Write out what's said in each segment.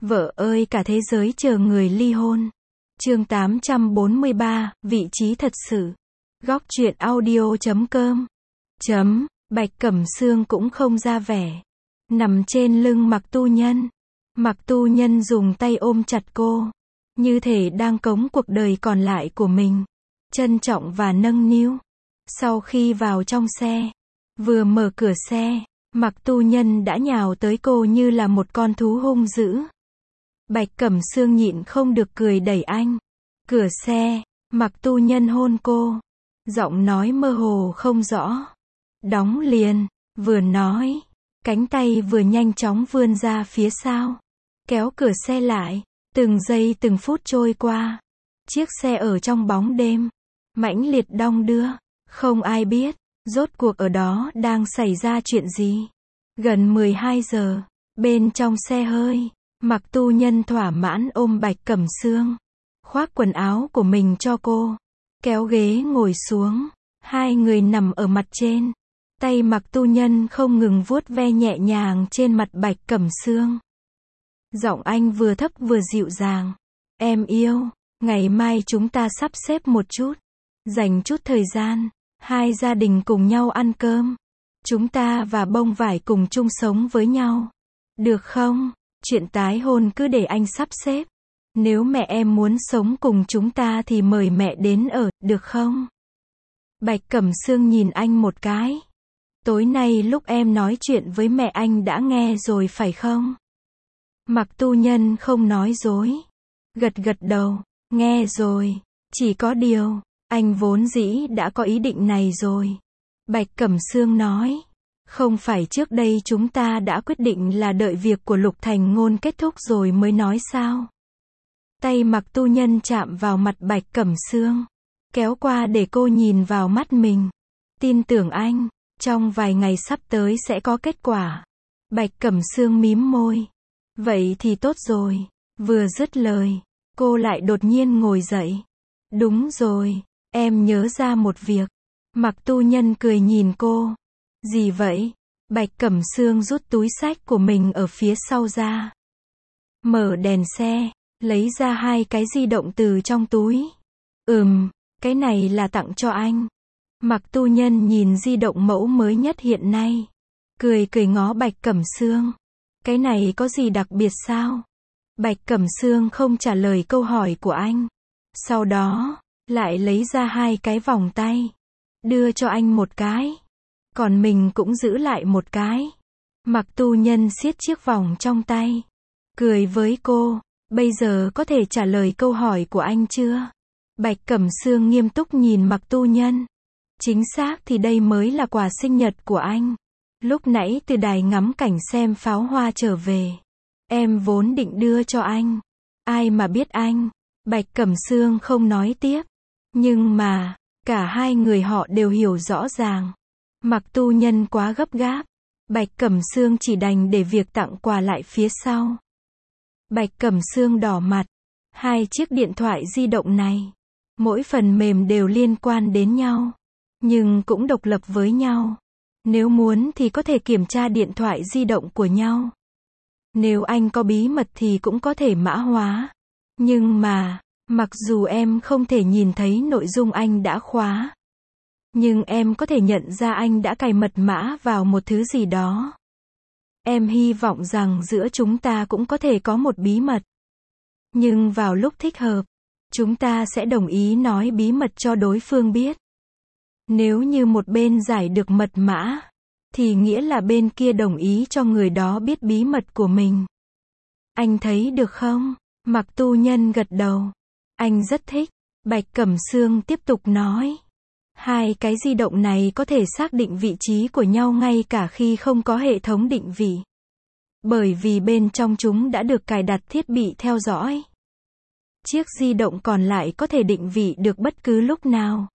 Vợ ơi cả thế giới chờ người ly hôn. Chương 843, vị trí thật sự. Góc truyện audio.com. Bạch Cẩm Sương cũng không ra vẻ. Nằm trên lưng Mạc Tu Nhân. Mạc Tu Nhân dùng tay ôm chặt cô. Như thể đang cống cuộc đời còn lại của mình. Trân trọng và nâng niu. Sau khi vào trong xe, vừa mở cửa xe, Mạc Tu Nhân đã nhào tới cô như là một con thú hung dữ. Bạch Cẩm Sương nhịn không được cười đẩy anh. Cửa xe, Mạc Tu Nhân hôn cô. Giọng nói mơ hồ không rõ. Đóng liền, vừa nói, cánh tay vừa nhanh chóng vươn ra phía sau. Kéo cửa xe lại, từng giây từng phút trôi qua. Chiếc xe ở trong bóng đêm, mãnh liệt đong đưa. Không ai biết, rốt cuộc ở đó đang xảy ra chuyện gì. Gần 12 giờ, bên trong xe hơi, Mạc Tu Nhân thỏa mãn ôm Bạch Cẩm Sương. Khoác quần áo của mình cho cô. Kéo ghế ngồi xuống. Hai người nằm ở mặt trên. Tay Mạc Tu Nhân không ngừng vuốt ve nhẹ nhàng trên mặt Bạch Cẩm Sương. Giọng anh vừa thấp vừa dịu dàng. Em yêu, ngày mai chúng ta sắp xếp một chút. Dành chút thời gian. Hai gia đình cùng nhau ăn cơm. Chúng ta và Bông Vải cùng chung sống với nhau. Được không? Chuyện tái hôn cứ để anh sắp xếp. Nếu mẹ em muốn sống cùng chúng ta thì mời mẹ đến ở, được không? Bạch Cẩm Sương nhìn anh một cái. Tối nay lúc em nói chuyện với mẹ anh đã nghe rồi phải không? Mạc Tu Nhân không nói dối. Gật gật đầu, nghe rồi. Chỉ có điều, anh vốn dĩ đã có ý định này rồi. Bạch Cẩm Sương nói. Không phải trước đây chúng ta đã quyết định là đợi việc của Lục Thành Ngôn kết thúc rồi mới nói sao? Tay Mạc Tu Nhân chạm vào mặt Bạch Cẩm Sương. Kéo qua để cô nhìn vào mắt mình. Tin tưởng anh, trong vài ngày sắp tới sẽ có kết quả. Bạch Cẩm Sương mím môi. Vậy thì tốt rồi. Vừa dứt lời, cô lại đột nhiên ngồi dậy. Đúng rồi, em nhớ ra một việc. Mạc Tu Nhân cười nhìn cô. Gì vậy? Bạch Cẩm Sương rút túi xách của mình ở phía sau ra. Mở đèn xe, lấy ra hai cái di động từ trong túi. Cái này là tặng cho anh. Mạc Tu Nhân nhìn di động mẫu mới nhất hiện nay. Cười cười ngó Bạch Cẩm Sương. Cái này có gì đặc biệt sao? Bạch Cẩm Sương không trả lời câu hỏi của anh. Sau đó, lại lấy ra hai cái vòng tay. Đưa cho anh một cái. Còn mình cũng giữ lại một cái. Mạc Tu Nhân siết chiếc vòng trong tay. Cười với cô. Bây giờ có thể trả lời câu hỏi của anh chưa? Bạch Cẩm Sương nghiêm túc nhìn Mạc Tu Nhân. Chính xác thì đây mới là quà sinh nhật của anh. Lúc nãy từ đài ngắm cảnh xem pháo hoa trở về. Em vốn định đưa cho anh. Ai mà biết anh. Bạch Cẩm Sương không nói tiếp. Nhưng mà, cả hai người họ đều hiểu rõ ràng. Mạc Tu Nhân quá gấp gáp. Bạch Cẩm Sương chỉ đành để việc tặng quà lại phía sau. Bạch Cẩm Sương đỏ mặt. Hai chiếc điện thoại di động này, mỗi phần mềm đều liên quan đến nhau, nhưng cũng độc lập với nhau. Nếu muốn thì có thể kiểm tra điện thoại di động của nhau. Nếu anh có bí mật thì cũng có thể mã hóa. Nhưng mà, mặc dù em không thể nhìn thấy nội dung anh đã khóa, nhưng em có thể nhận ra anh đã cài mật mã vào một thứ gì đó. Em hy vọng rằng giữa chúng ta cũng có thể có một bí mật. Nhưng vào lúc thích hợp, chúng ta sẽ đồng ý nói bí mật cho đối phương biết. Nếu như một bên giải được mật mã, thì nghĩa là bên kia đồng ý cho người đó biết bí mật của mình. Anh thấy được không? Mạc Tu Nhân gật đầu. Anh rất thích. Bạch Cẩm Sương tiếp tục nói. Hai cái di động này có thể xác định vị trí của nhau ngay cả khi không có hệ thống định vị. Bởi vì bên trong chúng đã được cài đặt thiết bị theo dõi. Chiếc di động còn lại có thể định vị được bất cứ lúc nào.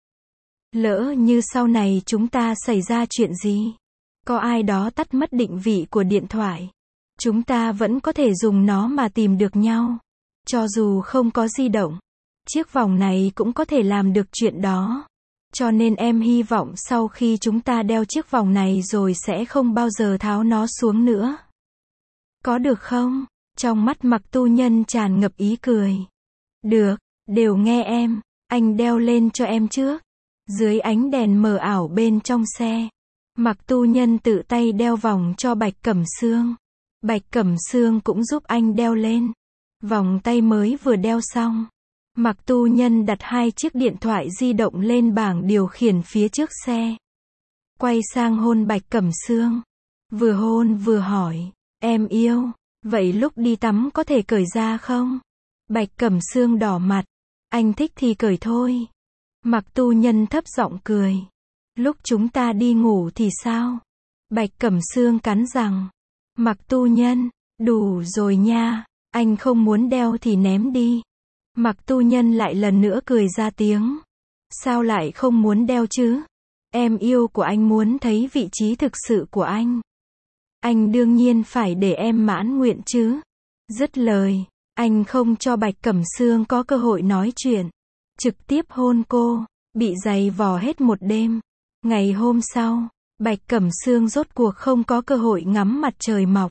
Lỡ như sau này chúng ta xảy ra chuyện gì, có ai đó tắt mất định vị của điện thoại, chúng ta vẫn có thể dùng nó mà tìm được nhau. Cho dù không có di động, chiếc vòng này cũng có thể làm được chuyện đó. Cho nên em hy vọng sau khi chúng ta đeo chiếc vòng này rồi sẽ không bao giờ tháo nó xuống nữa. Có được không? Trong mắt Mặc Tu Nhân tràn ngập ý cười. Được, đều nghe em, anh đeo lên cho em trước. Dưới ánh đèn mờ ảo bên trong xe, Mặc Tu Nhân tự tay đeo vòng cho Bạch Cẩm Sương. Bạch Cẩm Sương cũng giúp anh đeo lên. Vòng tay mới vừa đeo xong, Mặc Tu Nhân đặt 2 chiếc điện thoại di động lên bảng điều khiển phía trước xe. Quay sang hôn Bạch Cẩm Sương. Vừa hôn vừa hỏi, em yêu, vậy lúc đi tắm có thể cởi ra không? Bạch Cẩm Sương đỏ mặt, anh thích thì cởi thôi. Mặc Tu Nhân thấp giọng cười. Lúc chúng ta đi ngủ thì sao? Bạch Cẩm Sương cắn răng. Mặc Tu Nhân, đủ rồi nha, anh không muốn đeo thì ném đi. Mặc Tu Nhân lại lần nữa cười ra tiếng. Sao lại không muốn đeo chứ? Em yêu của anh muốn thấy vị trí thực sự của anh. Anh đương nhiên phải để em mãn nguyện chứ. Dứt lời, anh không cho Bạch Cẩm Sương có cơ hội nói chuyện. Trực tiếp hôn cô, bị giày vò hết một đêm. Ngày hôm sau, Bạch Cẩm Sương rốt cuộc không có cơ hội ngắm mặt trời mọc.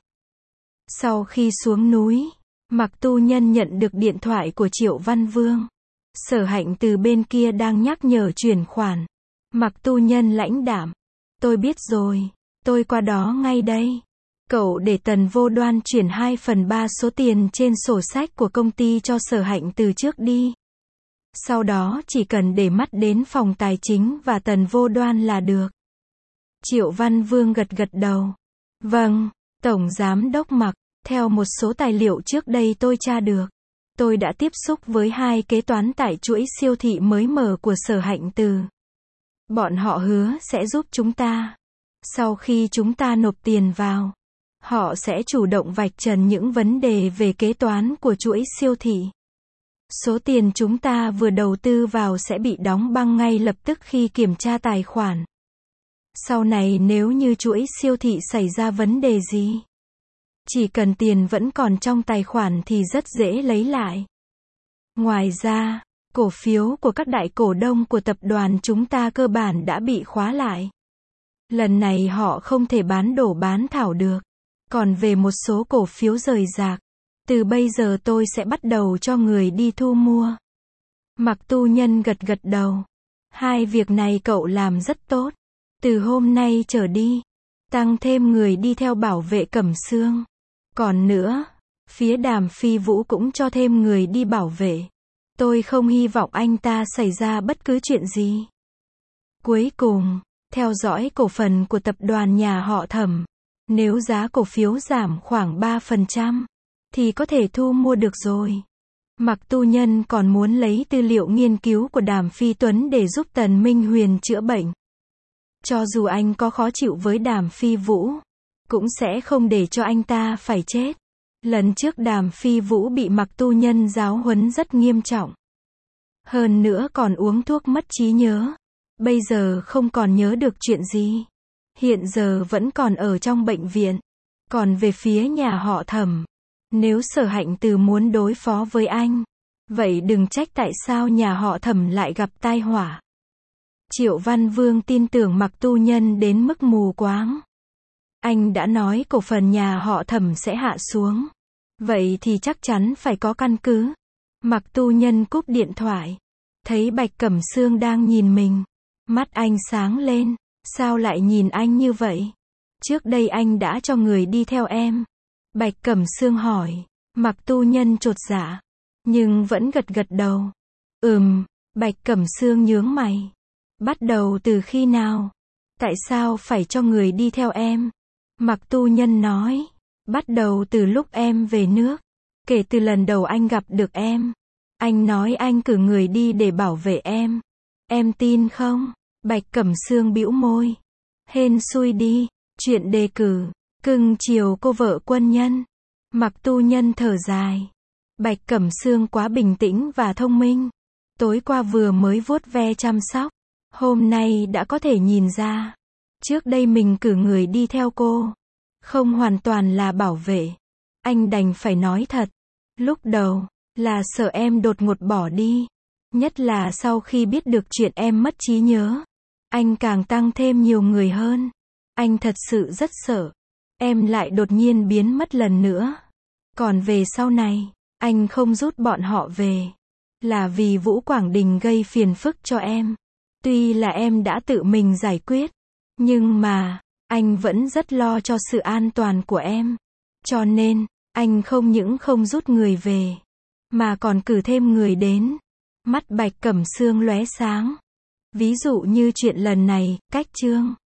Sau khi xuống núi, Mặc Tu Nhân nhận được điện thoại của Triệu Văn Vương. Sở Hạnh từ bên kia đang nhắc nhở chuyển khoản. Mặc Tu Nhân lãnh đạm. Tôi biết rồi, tôi qua đó ngay đây. Cậu để Tần Vô Đoan chuyển 2/3 số tiền trên sổ sách của công ty cho Sở Hạnh từ trước đi. Sau đó chỉ cần để mắt đến phòng tài chính và Tần Vô Đoan là được. Triệu Văn Vương gật gật đầu. Vâng, Tổng Giám Đốc Mặc, theo một số tài liệu trước đây tôi tra được. Tôi đã tiếp xúc với 2 kế toán tại chuỗi siêu thị mới mở của Sở Hạnh Từ. Bọn họ hứa sẽ giúp chúng ta. Sau khi chúng ta nộp tiền vào, họ sẽ chủ động vạch trần những vấn đề về kế toán của chuỗi siêu thị. Số tiền chúng ta vừa đầu tư vào sẽ bị đóng băng ngay lập tức khi kiểm tra tài khoản. Sau này nếu như chuỗi siêu thị xảy ra vấn đề gì, chỉ cần tiền vẫn còn trong tài khoản thì rất dễ lấy lại. Ngoài ra, cổ phiếu của các đại cổ đông của tập đoàn chúng ta cơ bản đã bị khóa lại. Lần này họ không thể bán đổ bán thảo được. Còn về một số cổ phiếu rời rạc, từ bây giờ tôi sẽ bắt đầu cho người đi thu mua. Mặc Tu Nhân gật gật đầu. 2 việc này cậu làm rất tốt. Từ hôm nay trở đi, tăng thêm người đi theo bảo vệ Cẩm Sương. Còn nữa, phía Đàm Phi Vũ cũng cho thêm người đi bảo vệ. Tôi không hy vọng anh ta xảy ra bất cứ chuyện gì. Cuối cùng, theo dõi cổ phần của tập đoàn nhà họ Thẩm. Nếu giá cổ phiếu giảm khoảng 3%, thì có thể thu mua được rồi. Mặc Tu Nhân còn muốn lấy tư liệu nghiên cứu của Đàm Phi Tuấn để giúp Tần Minh Huyền chữa bệnh. Cho dù anh có khó chịu với Đàm Phi Vũ, cũng sẽ không để cho anh ta phải chết. Lần trước Đàm Phi Vũ bị Mặc Tu Nhân giáo huấn rất nghiêm trọng. Hơn nữa còn uống thuốc mất trí nhớ. Bây giờ không còn nhớ được chuyện gì. Hiện giờ vẫn còn ở trong bệnh viện. Còn về phía nhà họ Thẩm, nếu Sở Hạnh Từ muốn đối phó với anh, vậy đừng trách tại sao nhà họ Thẩm lại gặp tai họa. Triệu Văn Vương tin tưởng Mặc Tu Nhân đến mức mù quáng. Anh đã nói cổ phần nhà họ Thẩm sẽ hạ xuống. Vậy thì chắc chắn phải có căn cứ. Mặc Tu Nhân cúp điện thoại. Thấy Bạch Cẩm Sương đang nhìn mình. Mắt anh sáng lên. Sao lại nhìn anh như vậy? Trước đây anh đã cho người đi theo em. Bạch Cẩm Sương hỏi. Mặc Tu Nhân chột dạ, nhưng vẫn gật gật đầu. Bạch Cẩm Sương nhướng mày. Bắt đầu từ khi nào? Tại sao phải cho người đi theo em? Mặc Tu Nhân nói. Bắt đầu từ lúc em về nước. Kể từ lần đầu anh gặp được em. Anh nói anh cử người đi để bảo vệ em. Em tin không? Bạch Cẩm Sương bĩu môi. Hên xui đi. Chuyện đề cử. Cưng chiều cô vợ quân nhân. Mặc Tu Nhân thở dài. Bạch Cẩm Sương quá bình tĩnh và thông minh. Tối qua vừa mới vuốt ve chăm sóc. Hôm nay đã có thể nhìn ra. Trước đây mình cử người đi theo cô. Không hoàn toàn là bảo vệ. Anh đành phải nói thật. Lúc đầu, là sợ em đột ngột bỏ đi. Nhất là sau khi biết được chuyện em mất trí nhớ. Anh càng tăng thêm nhiều người hơn. Anh thật sự rất sợ. Em lại đột nhiên biến mất lần nữa. Còn về sau này, anh không rút bọn họ về. Là vì Vũ Quảng Đình gây phiền phức cho em. Tuy là em đã tự mình giải quyết. Nhưng mà, anh vẫn rất lo cho sự an toàn của em. Cho nên, anh không những không rút người về, mà còn cử thêm người đến. Mắt Bạch Cẩm Sương lóe sáng. Ví dụ như chuyện lần này, cách Trương